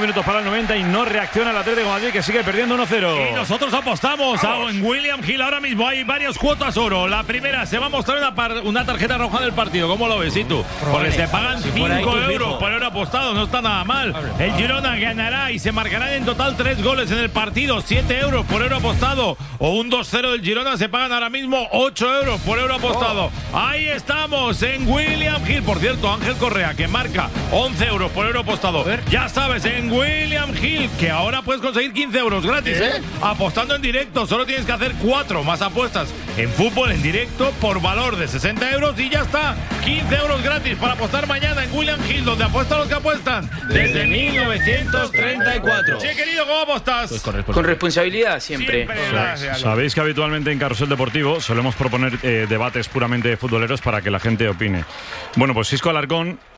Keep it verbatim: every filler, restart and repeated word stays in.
minutos para el noventa y no reacciona el Atlético de Madrid, que sigue perdiendo uno cero. Y nosotros apostamos a, en William Hill. Ahora mismo hay varias cuotas oro. La primera, se va a mostrar una, par, una tarjeta roja del partido. ¿Cómo lo ves, tú? Porque se pagan cinco euros por euro apostado. No está nada mal. El Girona ganará y se marcarán en total tres goles en el partido. siete euros por euro apostado. O un dos cero del Girona, se pagan ahora mismo ocho euros por euro apostado. Oh. Ahí estamos en William Hill. Por cierto, Ángel Correa, que marca once euros por euro apostado. Ya sabes, en William Hill, que ahora puedes conseguir quince euros gratis, ¿eh? Apostando en directo. Solo tienes que hacer cuatro más apuestas en fútbol en directo por valor de sesenta euros y ya está. quince euros gratis para apostar mañana en William Hill, donde apuestan los que apuestan desde mil novecientos treinta y cuatro. Sí, querido, ¿cómo apostas? Pues con, responsabilidad. con responsabilidad siempre. siempre gracias. Sabéis que habitualmente en Carrusel Deportivo solemos proponer eh, debates puramente futboleros para que la gente opine. Bueno, pues Xisco Alarcón